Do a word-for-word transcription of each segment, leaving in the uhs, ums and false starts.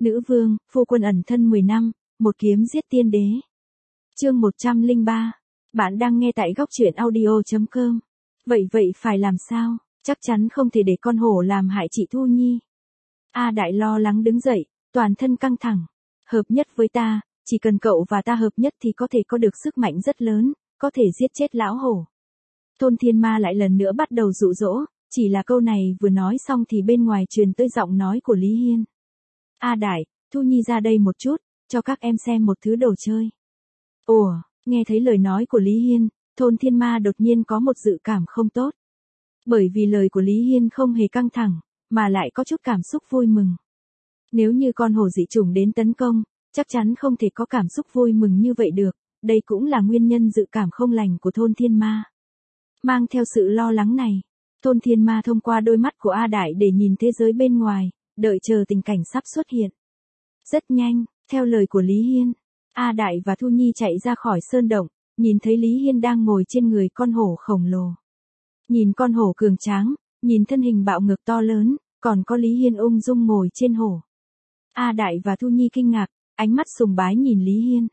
Nữ vương, phu quân ẩn thân mười năm, một kiếm giết tiên đế. Chương một trăm lẻ ba. Bạn đang nghe tại góc truyện audio chấm com. Vậy vậy phải làm sao? Chắc chắn không thể để con hổ làm hại chị Thu Nhi. A Đại lo lắng đứng dậy, toàn thân căng thẳng. Hợp nhất với ta, chỉ cần cậu và ta hợp nhất thì có thể có được sức mạnh rất lớn, có thể giết chết lão hổ. Thôn Thiên Ma lại lần nữa bắt đầu dụ dỗ, chỉ là câu này vừa nói xong thì bên ngoài truyền tới giọng nói của Lý Hiên. A Đại, Thu Nhi ra đây một chút, cho các em xem một thứ đồ chơi. Ủa, nghe thấy lời nói của Lý Hiên, Thôn Thiên Ma đột nhiên có một dự cảm không tốt. Bởi vì lời của Lý Hiên không hề căng thẳng, mà lại có chút cảm xúc vui mừng. Nếu như con hổ dị chủng đến tấn công, chắc chắn không thể có cảm xúc vui mừng như vậy được, đây cũng là nguyên nhân dự cảm không lành của Thôn Thiên Ma. Mang theo sự lo lắng này, Thôn Thiên Ma thông qua đôi mắt của A Đại để nhìn thế giới bên ngoài, đợi chờ tình cảnh sắp xuất hiện. Rất nhanh, theo lời của Lý Hiên, A Đại và Thu Nhi chạy ra khỏi sơn động, nhìn thấy Lý Hiên đang ngồi trên người con hổ khổng lồ. Nhìn con hổ cường tráng, nhìn thân hình bạo ngược to lớn, còn có Lý Hiên ung dung ngồi trên hổ. A Đại và Thu Nhi kinh ngạc, ánh mắt sùng bái nhìn Lý Hiên.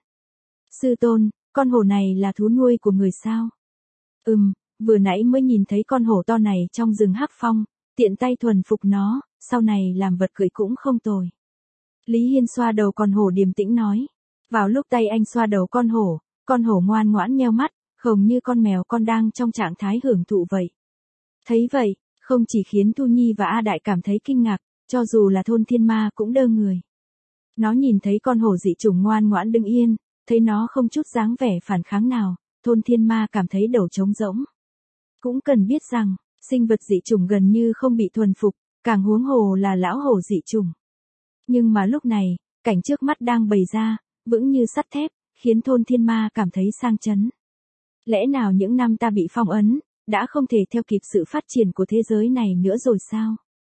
Sư tôn, con hổ này là thú nuôi của người sao? Ừm, vừa nãy mới nhìn thấy con hổ to này trong rừng Hắc Phong, tiện tay thuần phục nó, sau này làm vật cưỡi cũng không tồi. Lý Hiên xoa đầu con hổ điềm tĩnh nói. Vào lúc tay anh xoa đầu con hổ, con hổ ngoan ngoãn nheo mắt, không như con mèo con đang trong trạng thái hưởng thụ vậy. Thấy vậy, không chỉ khiến Thu Nhi và A Đại cảm thấy kinh ngạc, cho dù là Thôn Thiên Ma cũng đơ người. Nó nhìn thấy con hổ dị chủng ngoan ngoãn đứng yên, thấy nó không chút dáng vẻ phản kháng nào, Thôn Thiên Ma cảm thấy đầu trống rỗng. Cũng cần biết rằng, sinh vật dị chủng gần như không bị thuần phục, càng huống hồ là lão hổ dị chủng. Nhưng mà lúc này, cảnh trước mắt đang bày ra, vững như sắt thép, khiến Thôn Thiên Ma cảm thấy sang chấn. Lẽ nào những năm ta bị phong ấn, đã không thể theo kịp sự phát triển của thế giới này nữa rồi sao?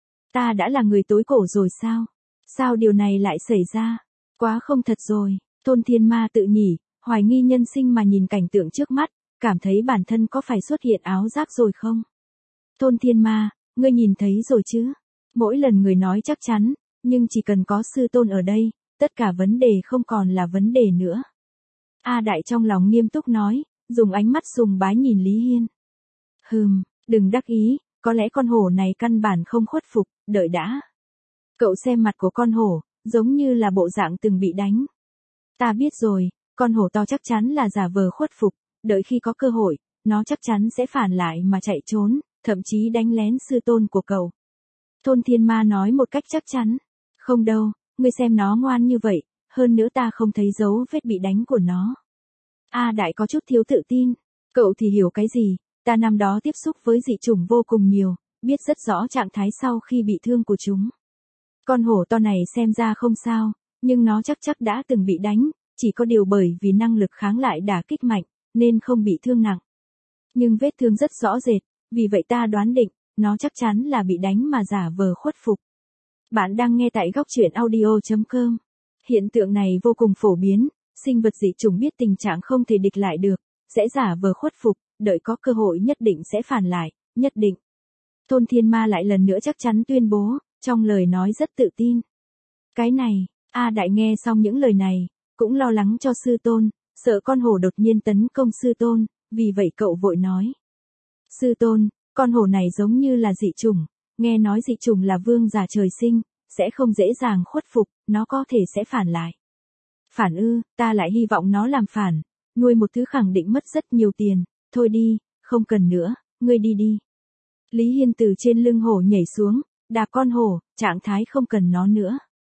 Ta đã là người tối cổ rồi sao? Sao điều này lại xảy ra? Quá không thật rồi. Thôn Thiên Ma tự nhủ, hoài nghi nhân sinh mà nhìn cảnh tượng trước mắt, cảm thấy bản thân có phải xuất hiện áo giác rồi không? Thôn Thiên Ma, ngươi nhìn thấy rồi chứ? Mỗi lần người nói chắc chắn, nhưng chỉ cần có sư tôn ở đây, tất cả vấn đề không còn là vấn đề nữa. A Đại trong lòng nghiêm túc nói, dùng ánh mắt sùng bái nhìn Lý Hiên. Hừm, đừng đắc ý, có lẽ con hổ này căn bản không khuất phục, đợi đã. Cậu xem mặt của con hổ, giống như là bộ dạng từng bị đánh. Ta biết rồi, con hổ to chắc chắn là giả vờ khuất phục, đợi khi có cơ hội, nó chắc chắn sẽ phản lại mà chạy trốn, thậm chí đánh lén sư tôn của cậu. Thôn Thiên Ma nói một cách chắc chắn. Không đâu, ngươi xem nó ngoan như vậy, hơn nữa ta không thấy dấu vết bị đánh của nó. A Đại có chút thiếu tự tin, cậu thì hiểu cái gì, ta năm đó tiếp xúc với dị chủng vô cùng nhiều, biết rất rõ trạng thái sau khi bị thương của chúng. Con hổ to này xem ra không sao, nhưng nó chắc chắc đã từng bị đánh, chỉ có điều bởi vì năng lực kháng lại đả kích mạnh, nên không bị thương nặng. Nhưng vết thương rất rõ rệt, vì vậy ta đoán định, nó chắc chắn là bị đánh mà giả vờ khuất phục. Bạn đang nghe tại góc truyện audio chấm com. Hiện tượng này vô cùng phổ biến, sinh vật dị chủng biết tình trạng không thể địch lại được, sẽ giả vờ khuất phục, đợi có cơ hội nhất định sẽ phản lại, nhất định. Thôn Thiên Ma lại lần nữa chắc chắn tuyên bố, trong lời nói rất tự tin. Cái này, A Đại nghe xong những lời này, cũng lo lắng cho sư tôn, sợ con hổ đột nhiên tấn công sư tôn, vì vậy cậu vội nói. Sư tôn, con hổ này giống như là dị chủng, nghe nói dị chủng là vương giả trời sinh, sẽ không dễ dàng khuất phục, nó có thể sẽ phản lại. Phản ư, ta lại hy vọng nó làm phản, nuôi một thứ khẳng định mất rất nhiều tiền, thôi đi, không cần nữa, ngươi đi đi. Lý Hiên từ trên lưng hổ nhảy xuống, đạp con hổ, trạng thái không cần nó nữa.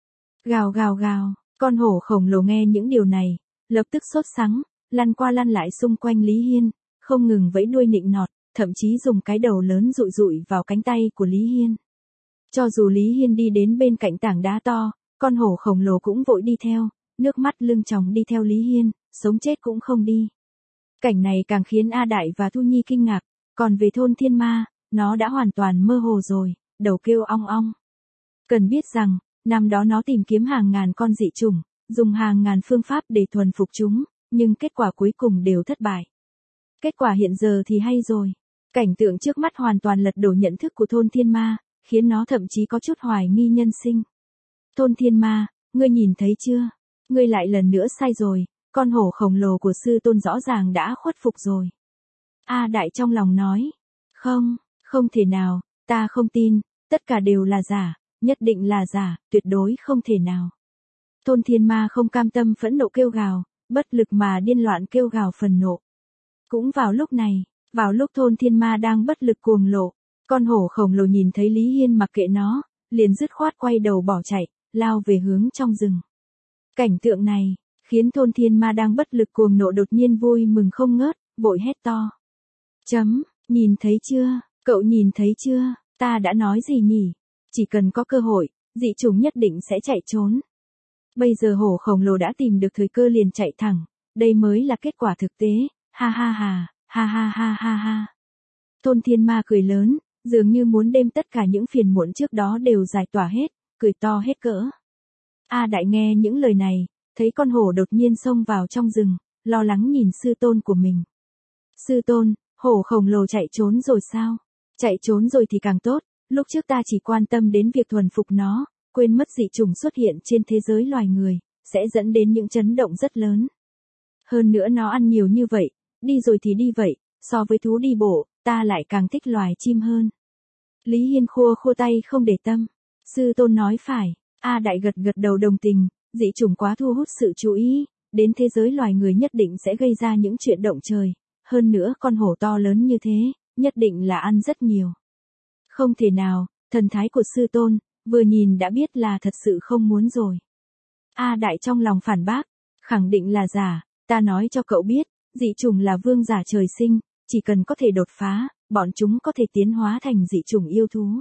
Gào gào gào, con hổ khổng lồ nghe những điều này, lập tức sốt sắng, lăn qua lăn lại xung quanh Lý Hiên, không ngừng vẫy đuôi nịnh nọt, thậm chí dùng cái đầu lớn dụi dụi vào cánh tay của Lý Hiên. Cho dù Lý Hiên đi đến bên cạnh tảng đá to, con hổ khổng lồ cũng vội đi theo, nước mắt lưng tròng đi theo Lý Hiên, sống chết cũng không đi. Cảnh này càng khiến A Đại và Thu Nhi kinh ngạc, còn về Thôn Thiên Ma, nó đã hoàn toàn mơ hồ rồi, đầu kêu ong ong. Cần biết rằng, năm đó nó tìm kiếm hàng ngàn con dị chủng, dùng hàng ngàn phương pháp để thuần phục chúng, nhưng kết quả cuối cùng đều thất bại. Kết quả hiện giờ thì hay rồi. Cảnh tượng trước mắt hoàn toàn lật đổ nhận thức của Thôn Thiên Ma, khiến nó thậm chí có chút hoài nghi nhân sinh. Thôn Thiên Ma, ngươi nhìn thấy chưa? Ngươi lại lần nữa sai rồi, con hổ khổng lồ của sư tôn rõ ràng đã khuất phục rồi. A Đại trong lòng nói, không, không thể nào, ta không tin, tất cả đều là giả, nhất định là giả, tuyệt đối không thể nào. Thôn thiên ma không cam tâm phẫn nộ kêu gào, bất lực mà điên loạn kêu gào phần nộ. Cũng vào lúc này, vào lúc thôn thiên ma đang bất lực cuồng lộ, con hổ khổng lồ nhìn thấy Lý Hiên mặc kệ nó, liền dứt khoát quay đầu bỏ chạy, lao về hướng trong rừng. Cảnh tượng này, khiến thôn thiên ma đang bất lực cuồng nộ đột nhiên vui mừng không ngớt, vội hét to. Chấm, nhìn thấy chưa, cậu nhìn thấy chưa, ta đã nói gì nhỉ? Chỉ cần có cơ hội, dị chủng nhất định sẽ chạy trốn. Bây giờ hổ khổng lồ đã tìm được thời cơ liền chạy thẳng, đây mới là kết quả thực tế, ha ha ha, ha ha ha ha ha. Thôn thiên ma cười lớn, dường như muốn đem tất cả những phiền muộn trước đó đều giải tỏa hết, cười to hết cỡ. A Đại nghe những lời này, thấy con hổ đột nhiên xông vào trong rừng, lo lắng nhìn sư tôn của mình. Sư tôn, hổ khổng lồ chạy trốn rồi sao? Chạy trốn rồi thì càng tốt, lúc trước ta chỉ quan tâm đến việc thuần phục nó, quên mất dị chủng xuất hiện trên thế giới loài người, sẽ dẫn đến những chấn động rất lớn. Hơn nữa nó ăn nhiều như vậy, đi rồi thì đi vậy, so với thú đi bộ, ta lại càng thích loài chim hơn. Lý Hiên khua khua tay không để tâm. Sư tôn nói phải, A Đại gật gật đầu đồng tình, dị chủng quá thu hút sự chú ý, đến thế giới loài người nhất định sẽ gây ra những chuyện động trời. Hơn nữa con hổ to lớn như thế, nhất định là ăn rất nhiều. Không thể nào, thần thái của sư tôn, vừa nhìn đã biết là thật sự không muốn rồi. A Đại trong lòng phản bác, khẳng định là giả, ta nói cho cậu biết, dị chủng là vương giả trời sinh, chỉ cần có thể đột phá, bọn chúng có thể tiến hóa thành dị chủng yêu thú.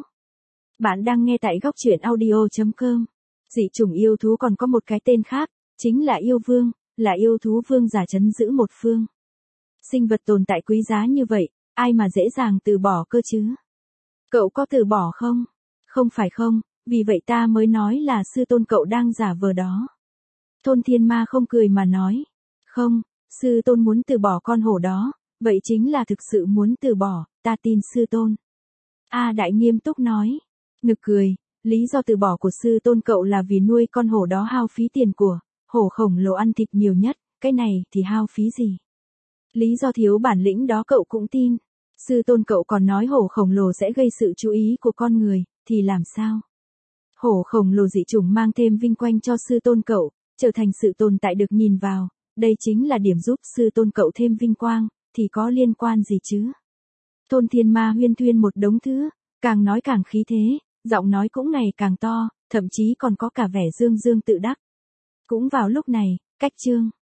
Bạn đang nghe tại góc truyện audio chấm com. Dị chủng yêu thú còn có một cái tên khác, chính là yêu vương, là yêu thú vương giả trấn giữ một phương. Sinh vật tồn tại quý giá như vậy, ai mà dễ dàng từ bỏ cơ chứ? Cậu có từ bỏ không? Không phải không, vì vậy ta mới nói là sư tôn cậu đang giả vờ đó. Thôn thiên ma không cười mà nói. Không, sư tôn muốn từ bỏ con hổ đó, vậy chính là thực sự muốn từ bỏ, ta tin sư tôn. A Đại nghiêm túc nói. Nực cười, lý do từ bỏ của sư tôn cậu là vì nuôi con hổ đó hao phí tiền của, hổ khổng lồ ăn thịt nhiều nhất, cái này thì hao phí gì? Lý do thiếu bản lĩnh đó cậu cũng tin. Sư tôn cậu còn nói hổ khổng lồ sẽ gây sự chú ý của con người, thì làm sao? Hổ khổng lồ dị chủng mang thêm vinh quang cho sư tôn cậu, trở thành sự tồn tại được nhìn vào, đây chính là điểm giúp sư tôn cậu thêm vinh quang, thì có liên quan gì chứ? Thôn thiên ma huyên thuyên một đống thứ, càng nói càng khí thế, giọng nói cũng ngày càng to, thậm chí còn có cả vẻ dương dương tự đắc. Cũng vào lúc này, cách chương